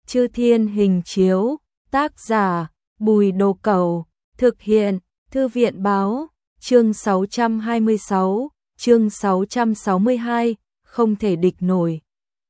Chư Thiên Hình Chiếu, tác giả Bùi Đồ Cẩu, thực hiện Thư viện Báo, chương 626, chương 662, không thể địch nổi.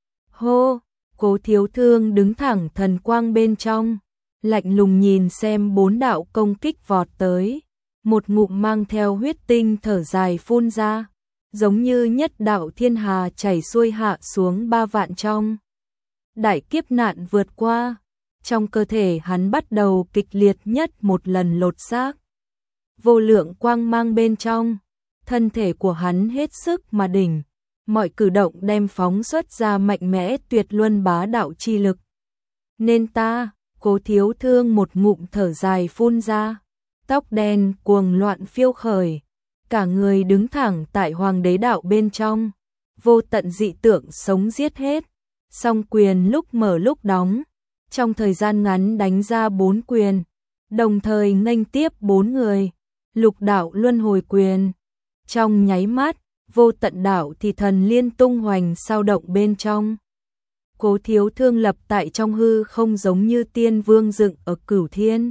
Hô, Cố Thiếu Thương đứng thẳng thần quang bên trong, lạnh lùng nhìn xem 4 đạo công kích vọt tới, một ngụm mang theo huyết tinh thở dài phun ra, giống như nhất đạo thiên hà chảy xuôi hạ xuống 3 vạn trong. Đại kiếp nạn vượt qua, trong cơ thể hắn bắt đầu kịch liệt nhất một lần lột xác. Vô lượng quang mang bên trong, thân thể của hắn hết sức mà đỉnh, mọi cử động đem phóng xuất ra mạnh mẽ tuyệt luân bá đạo chi lực. Nên ta, Cố Thiếu Thương một ngụm thở dài phun ra, tóc đen cuồng loạn phiêu khởi, cả người đứng thẳng tại hoàng đế đạo bên trong, vô tận dị tượng sống giết hết, song quyền lúc mở lúc đóng, trong thời gian ngắn đánh ra 4 quyền, đồng thời nghênh tiếp 4 người, lục đạo luân hồi quyền. Trong nháy mắt, vô tận đạo thì thần liên tung hoành sao động bên trong. Cố Thiếu Thương lập tại trong hư không giống như tiên vương dựng ở cửu thiên.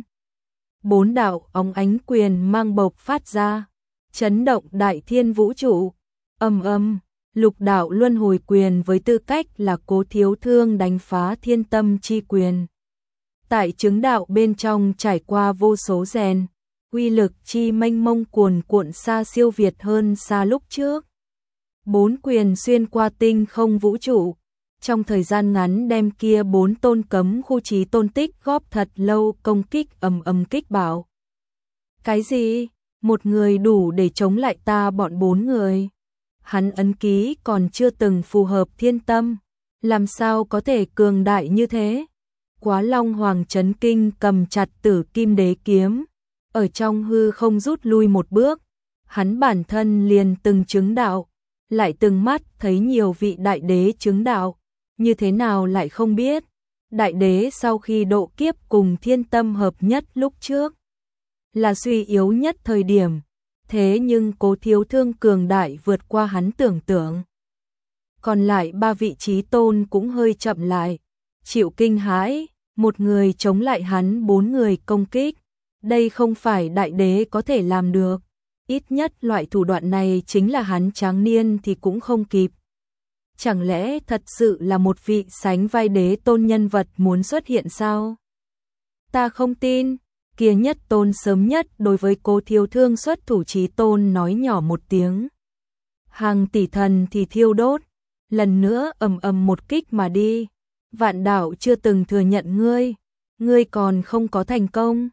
4 đạo óng ánh quyền mang bộc phát ra, chấn động đại thiên vũ trụ. Ầm ầm, lục đạo luân hồi quyền với tư cách là Cố Thiếu Thương đánh phá thiên tâm chi quyền. Tại chứng đạo bên trong trải qua vô số rèn, uy lực chi mênh mông cuồn cuộn xa siêu việt hơn xa lúc trước. 4 quyền xuyên qua tinh không vũ trụ, trong thời gian ngắn đem kia 4 tôn cấm khu chí tôn tích góp thật lâu công kích ầm kích bảo. Cái gì? Một người đủ để chống lại ta bọn 4 người? Hắn ấn ký còn chưa từng phù hợp thiên tâm, làm sao có thể cường đại như thế? Quá Long Hoàng chấn kinh cầm chặt Tử Kim Đế kiếm, ở trong hư không rút lui một bước, hắn bản thân liền từng chứng đạo, lại từng mắt thấy nhiều vị đại đế chứng đạo, như thế nào lại không biết, đại đế sau khi độ kiếp cùng thiên tâm hợp nhất lúc trước, là suy yếu nhất thời điểm, thế nhưng Cố Thiếu Thương cường đại vượt qua hắn tưởng tượng. Còn lại 3 vị chí tôn cũng hơi chậm lại, chịu kinh hãi, một người chống lại hắn 4 người công kích, đây không phải đại đế có thể làm được, ít nhất loại thủ đoạn này chính là hắn tráng niên thì cũng không kịp. Chẳng lẽ thật sự là một vị sánh vai đế tôn nhân vật muốn xuất hiện sao? Ta không tin. Kia nhất tôn sớm nhất đối với Cố Thiếu Thương xuất thủ chí tôn nói nhỏ một tiếng. Hàng tỷ thần thì thiêu đốt, lần nữa ầm một kích mà đi. Vạn đạo chưa từng thừa nhận ngươi còn không có thành công.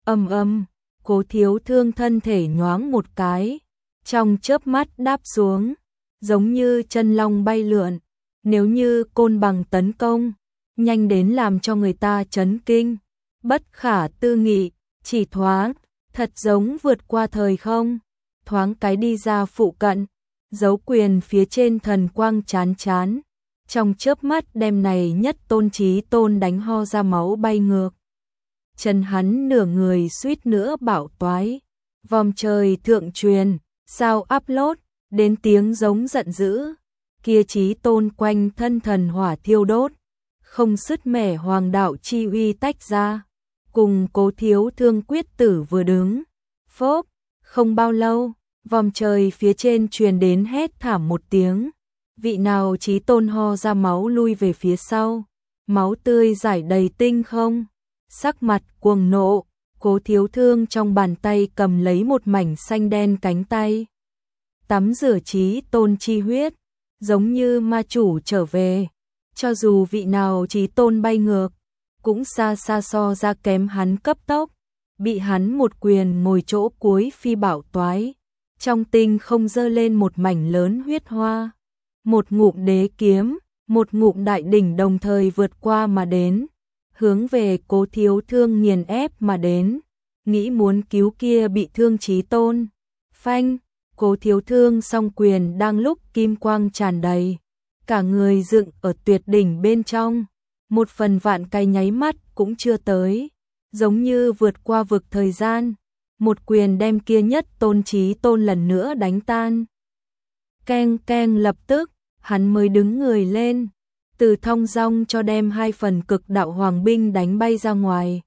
Ầm, Cố Thiếu Thương thân thể nhoáng một cái, trong chớp mắt đáp xuống, giống như chân long bay lượn, nếu như côn bằng tấn công, nhanh đến làm cho người ta chấn kinh. Bất khả tư nghị, chỉ thoáng, thật giống vượt qua thời không, thoáng cái đi ra phụ cận, dấu quyền phía trên thần quang chán, trong chớp mắt đem này nhất tôn chí tôn đánh ho ra máu bay ngược. Chân hắn nửa người suýt nữa bảo toái, vòm trời thượng truyền, sao upload, đến tiếng giống giận dữ, kia chí tôn quanh thân thần hỏa thiêu đốt, không sứt mẻ hoàng đạo chi uy tách ra. Cùng Cố Thiếu Thương quyết tử vừa đứng, phốp, không bao lâu, vòm trời phía trên truyền đến hét thảm một tiếng, vị nào chí tôn ho ra máu lui về phía sau, máu tươi rải đầy tinh không, sắc mặt cuồng nộ, Cố Thiếu Thương trong bàn tay cầm lấy một mảnh xanh đen cánh tay, tắm rửa chí tôn chi huyết, giống như ma chủ trở về, cho dù vị nào chí tôn bay ngược, cũng xa so ra kém hắn cấp tốc, bị hắn một quyền ngồi chỗ cuối phi bảo toái, trong tinh không dơ lên một mảnh lớn huyết hoa, một ngụm đế kiếm, một ngụm đại đỉnh đồng thời vượt qua mà đến, hướng về Cố Thiếu Thương nghiền ép mà đến, nghĩ muốn cứu kia bị thương chí tôn. Phanh, Cố Thiếu Thương song quyền đang lúc kim quang tràn đầy, cả người dựng ở tuyệt đỉnh bên trong. Một phần vạn cái nháy mắt cũng chưa tới, giống như vượt qua vực thời gian, một quyền đem kia nhất tôn chí tôn lần nữa đánh tan. Keng keng, lập tức, hắn mới đứng người lên, từ thong dong cho đem 2 phần cực đạo hoàng binh đánh bay ra ngoài.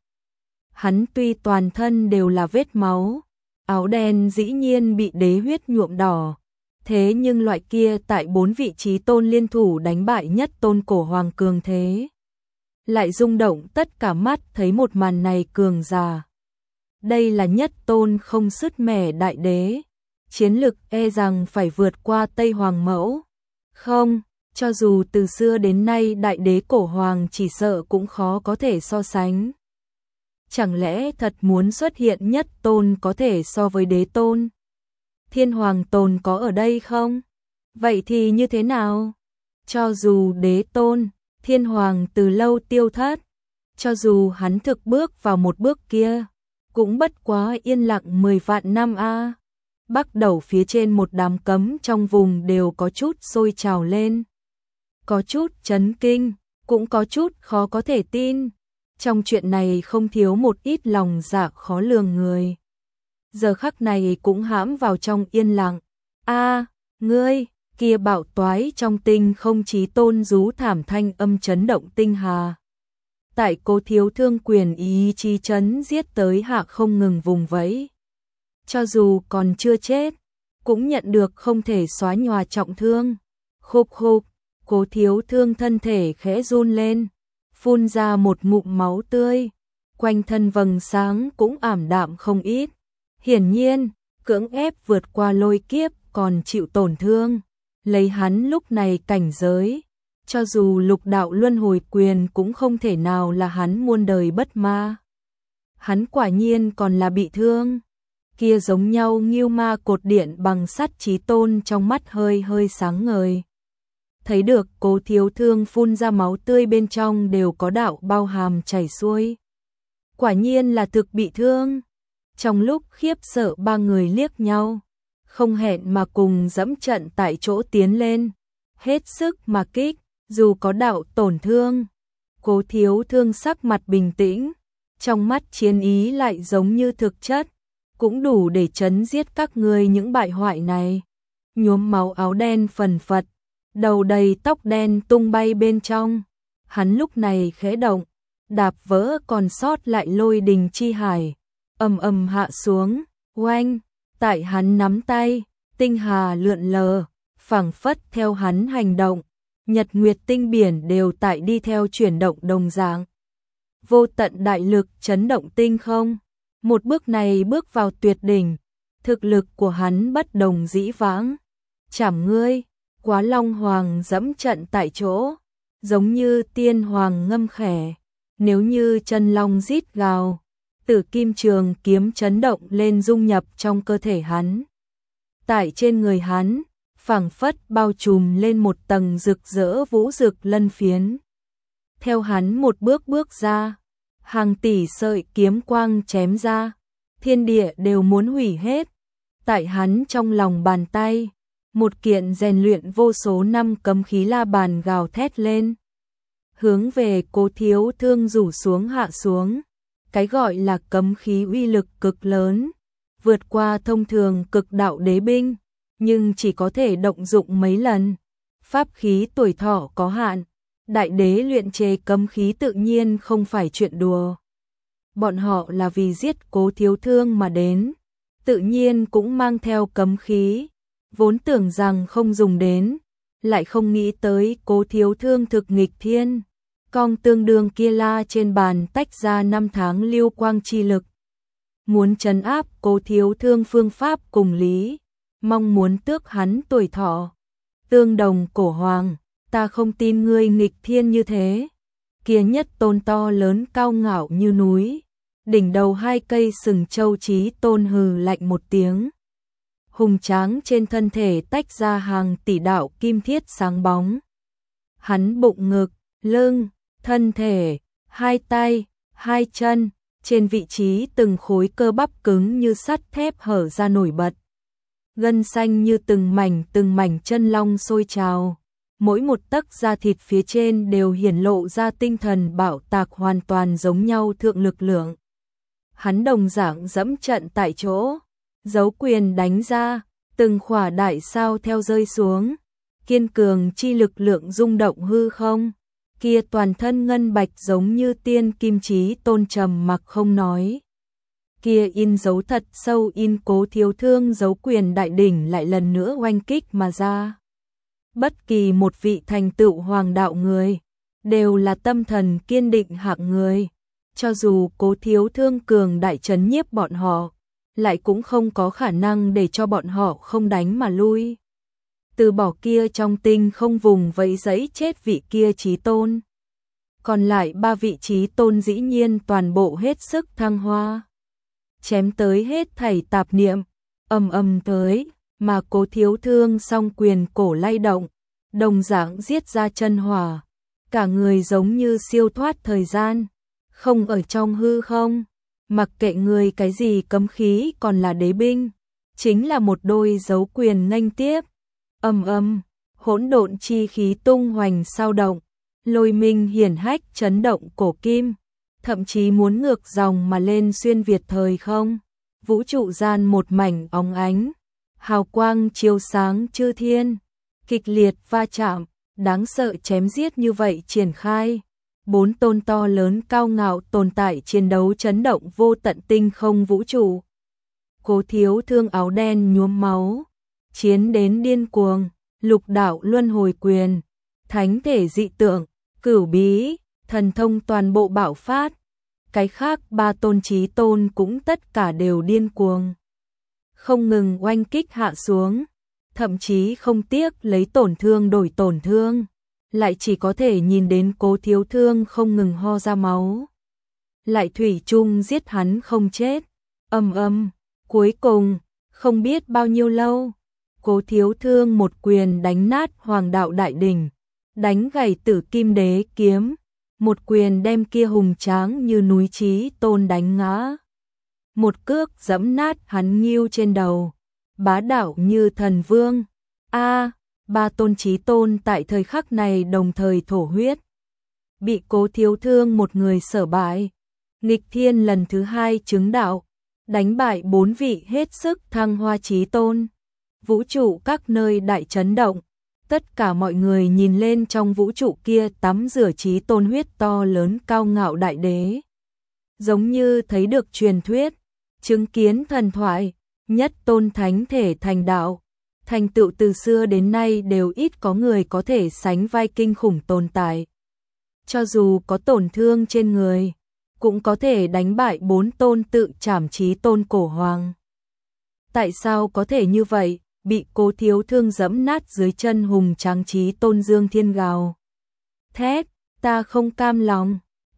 Hắn tuy toàn thân đều là vết máu, áo đen dĩ nhiên bị đế huyết nhuộm đỏ, thế nhưng loại kia tại 4 vị trí tôn liên thủ đánh bại nhất tôn cổ hoàng cường thế. Lại rung động tất cả mắt thấy một màn này cường giả. Đây là nhất tôn không sứt mẻ đại đế, chiến lực e rằng phải vượt qua Tây Hoàng Mẫu. Không, cho dù từ xưa đến nay đại đế cổ hoàng chỉ sợ cũng khó có thể so sánh. Chẳng lẽ thật muốn xuất hiện nhất tôn có thể so với đế tôn? Thiên hoàng tôn có ở đây không? Vậy thì như thế nào? Cho dù đế tôn, thiên hoàng từ lâu tiêu thất, cho dù hắn thực bước vào một bước kia, cũng bất quá yên lặng 10 vạn năm a. Bắt đầu phía trên một đám cấm trong vùng đều có chút sôi trào lên. Có chút chấn kinh, cũng có chút khó có thể tin. Trong chuyện này không thiếu một ít lòng dạ khó lường người. Giờ khắc này cũng hãm vào trong yên lặng. A, ngươi, kia bạo toái trong tinh không chí tôn rú thảm thanh âm chấn động tinh hà. Tại Cố Thiếu Thương quyền ý chí chấn giết tới hạ không ngừng vùng vẫy. Cho dù còn chưa chết, cũng nhận được không thể xóa nhòa trọng thương. Khục khục, Cố Thiếu Thương thân thể khẽ run lên, phun ra một ngụm máu tươi, quanh thân vầng sáng cũng ảm đạm không ít. Hiển nhiên, cưỡng ép vượt qua lôi kiếp còn chịu tổn thương. Lấy hắn lúc này cảnh giới, cho dù lục đạo luân hồi quyền cũng không thể nào là hắn muôn đời bất ma. Hắn quả nhiên còn là bị thương. Kia giống nhau nghiêu ma cột điện bằng sắt chí tôn trong mắt hơi hơi sáng ngời. Thấy được Cố Thiếu Thương phun ra máu tươi bên trong đều có đạo bao hàm chảy xuôi. Quả nhiên là thực bị thương. Trong lúc khiếp sợ ba người liếc nhau, không hẹn mà cùng dẫm trận tại chỗ tiến lên, hết sức mà kích, dù có đạo tổn thương. Cố Thiếu Thương sắc mặt bình tĩnh, trong mắt chiến ý lại giống như thực chất, cũng đủ để chấn giết các ngươi những bại hoại này. Nhuốm máu áo đen phần phật, đầu đầy tóc đen tung bay bên trong. Hắn lúc này khẽ động, đạp vỡ còn sót lại lôi đình chi hải, ầm ầm hạ xuống, oanh, tại hắn nắm tay, tinh hà lượn lờ, phảng phất theo hắn hành động, nhật nguyệt tinh biển đều tại đi theo chuyển động đồng dạng. Vô tận đại lực chấn động tinh không, một bước này bước vào tuyệt đỉnh, thực lực của hắn bất đồng dĩ vãng. Chảm ngươi, Quá Long Hoàng dẫm trận tại chỗ, giống như tiên hoàng ngâm khẽ, nếu như chân long rít gào, Tử Kim Trường kiếm chấn động lên dung nhập trong cơ thể hắn. Tại trên người hắn, phảng phất bao trùm lên một tầng rực rỡ vũ rực lân phiến. Theo hắn một bước bước ra, hàng tỷ sợi kiếm quang chém ra, thiên địa đều muốn hủy hết. Tại hắn trong lòng bàn tay, một kiện rèn luyện vô số năm cấm khí la bàn gào thét lên, hướng về Cố Thiếu Thương rủ xuống hạ xuống. Cái gọi là cấm khí uy lực cực lớn, vượt qua thông thường cực đạo đế binh, nhưng chỉ có thể động dụng mấy lần. Pháp khí tuổi thọ có hạn, đại đế luyện chế cấm khí tự nhiên không phải chuyện đùa. Bọn họ là vì giết Cố Thiếu Thương mà đến, tự nhiên cũng mang theo cấm khí, vốn tưởng rằng không dùng đến, lại không nghĩ tới Cố Thiếu Thương thực nghịch thiên. Cong tương đương kia la trên bàn tách ra 5 tháng lưu quang chi lực. Muốn trấn áp Cố Thiếu Thương phương pháp cùng lý, mong muốn tước hắn tuổi thọ. Tương Đồng cổ hoàng, ta không tin ngươi nghịch thiên như thế. Kia nhất tôn to lớn cao ngạo như núi, đỉnh đầu 2 cây sừng châu chí tôn hừ lạnh một tiếng. Hùng tráng trên thân thể tách ra hàng tỷ đạo kim thiết sáng bóng. Hắn bụng ngực, lưng, thân thể, 2 tay, 2 chân, trên vị trí từng khối cơ bắp cứng như sắt thép hở ra nổi bật. Gân xanh như từng mảnh chân long sôi trào, mỗi một tấc da thịt phía trên đều hiển lộ ra tinh thần bạo tạc hoàn toàn giống nhau thượng lực lượng. Hắn đồng dạng dẫm trận tại chỗ, giấu quyền đánh ra, từng khỏa đại sao theo rơi xuống, kiên cường chi lực lượng rung động hư không. Kia toàn thân ngân bạch giống như tiên kim chí tôn trầm mặc không nói. Kia in dấu thật sâu in Cố Thiếu Thương dấu quyền đại đỉnh lại lần nữa oanh kích mà ra. Bất kỳ một vị thành tựu hoàng đạo người, đều là tâm thần kiên định hạng người. Cho dù Cố Thiếu Thương cường đại trấn nhiếp bọn họ, lại cũng không có khả năng để cho bọn họ không đánh mà lui. Từ bỏ kia trong tinh không vùng vẫy giấy chết vị kia chí tôn. Còn lại 3 vị chí tôn dĩ nhiên toàn bộ hết sức thăng hoa. Chém tới hết thảy tạp niệm, tới, mà Cố Thiếu Thương song quyền cổ lay động, đồng dạng giết ra chân hỏa. Cả người giống như siêu thoát thời gian, không ở trong hư không, mặc kệ người cái gì cấm khí còn là đế binh, chính là một đôi dấu quyền nghênh tiếp. Hỗn độn chi khí tung hoành sao động, lôi minh hiển hách chấn động cổ kim, thậm chí muốn ngược dòng mà lên xuyên việt thời không. Vũ trụ gian một mảnh óng ánh, hào quang chiếu sáng chư thiên, kịch liệt va chạm, đáng sợ chém giết như vậy triển khai. 4 tôn to lớn cao ngạo tồn tại chiến đấu chấn động vô tận tinh không vũ trụ. Cố Thiếu Thương áo đen nhuốm máu, chiến đến điên cuồng, lục đạo luân hồi quyền, thánh thể dị tượng, cửu bí, thần thông toàn bộ bạo phát. Cái khác 3 tôn chí tôn cũng tất cả đều điên cuồng, không ngừng oanh kích hạ xuống, thậm chí không tiếc lấy tổn thương đổi tổn thương, lại chỉ có thể nhìn đến Cố Thiếu Thương không ngừng ho ra máu. Lại thủy chung giết hắn không chết. Cuối cùng, không biết bao nhiêu lâu, Cố Thiếu Thương một quyền đánh nát hoàng đạo đại đỉnh, đánh gãy Tử Kim Đế kiếm, một quyền đem kia hùng tráng như núi chí tôn đánh ngã. Một cước giẫm nát hắn nghiêu trên đầu, bá đạo như thần vương. 3 tôn chí tôn tại thời khắc này đồng thời thổ huyết. Bị Cố Thiếu Thương một người sở bại. Nghịch thiên lần thứ 2 chứng đạo, đánh bại 4 vị hết sức thăng hoa chí tôn. Vũ trụ các nơi đại chấn động, tất cả mọi người nhìn lên trong vũ trụ kia tắm rửa chí tôn huyết to lớn cao ngạo đại đế. Giống như thấy được truyền thuyết, chứng kiến thần thoại, nhất tôn thánh thể thành đạo. Thành tựu từ xưa đến nay đều ít có người có thể sánh vai kinh khủng tồn tại. Cho dù có tổn thương trên người, cũng có thể đánh bại 4 tôn tự trảm chí tôn cổ hoàng. Tại sao có thể như vậy? Bị Cố Thiếu Thương giẫm nát dưới chân hùng tráng chí tôn Dương Thiên gào thét, ta không cam lòng,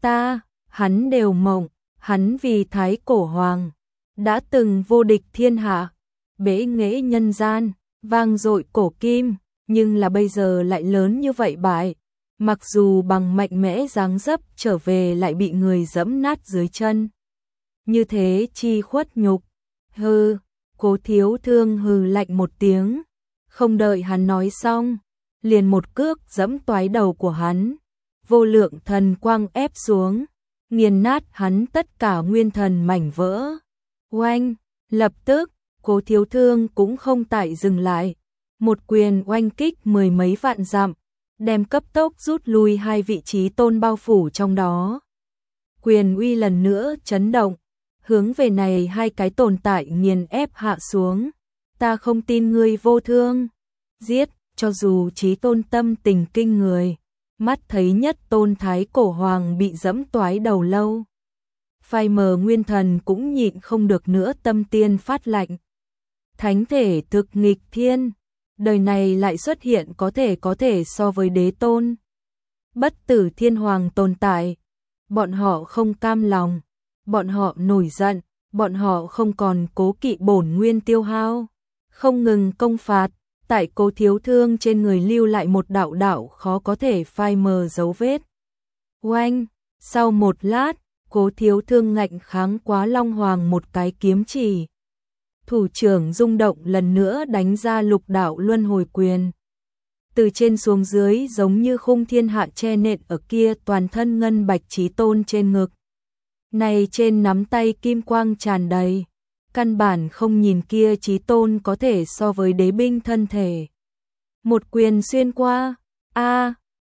hắn đều mộng, hắn vì thái cổ hoàng, đã từng vô địch thiên hạ, bế nghệ nhân gian, vang dội cổ kim, nhưng là bây giờ lại lớn như vậy bại, mặc dù bằng mạnh mẽ dáng dấp trở về lại bị người giẫm nát dưới chân. Như thế chi khuất nhục. Hừ. Cố Thiếu Thương hừ lạnh một tiếng, không đợi hắn nói xong, liền một cước giẫm toái đầu của hắn, vô lượng thần quang ép xuống, nghiền nát hắn tất cả nguyên thần mảnh vỡ. Oanh, lập tức, Cố Thiếu Thương cũng không tại dừng lại, một quyền oanh kích 10 mấy vạn dặm, đem cấp tốc rút lui 2 vị chí tôn bao phủ trong đó. Quyền uy lần nữa chấn động, hướng về này 2 cái tồn tại nghiền ép hạ xuống. Ta không tin ngươi vô thương. Giết, cho dù chí tôn tâm tình kinh người, mắt thấy nhất tôn thái cổ hoàng bị giẫm toái đầu lâu. Phai mờ nguyên thần cũng nhịn không được nữa tâm tiên phát lạnh. Thánh thể thực nghịch thiên, đời này lại xuất hiện có thể so với đế tôn. Bất tử thiên hoàng tồn tại, bọn họ không cam lòng. Bọn họ nổi giận, bọn họ không còn cố kỵ bổn nguyên tiêu hao, không ngừng công phạt, tại Cố Thiếu Thương trên người lưu lại một đạo đạo khó có thể phai mờ dấu vết. Oanh, sau một lát, Cố Thiếu Thương ngạnh kháng Quá Long Hoàng một cái kiếm chỉ. Thủ trưởng rung động lần nữa đánh ra lục đạo luân hồi quyền. Từ trên xuống dưới giống như khung thiên hạ che nện ở kia toàn thân ngân bạch chí tôn trên ngực. Này trên nắm tay kim quang tràn đầy, căn bản không nhìn kia chí tôn có thể so với đế binh thân thể. Một quyền xuyên qua,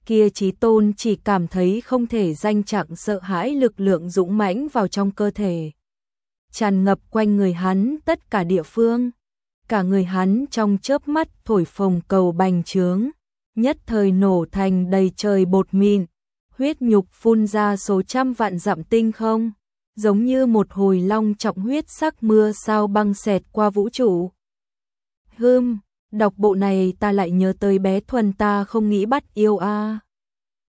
kia chí tôn chỉ cảm thấy không thể danh trạng sợ hãi lực lượng dũng mãnh vào trong cơ thể. Tràn ngập quanh người hắn tất cả địa phương. Cả người hắn trong chớp mắt thổi phồng cầu bành trướng, nhất thời nổ thành đầy trời bột mịn, huyết nhục phun ra số trăm vạn dặm tinh không, giống như một hồi long trọng huyết sắc mưa sao băng xẹt qua vũ trụ. Đọc bộ này ta lại nhớ tới bé Thuần ta không nghĩ bắt yêu a.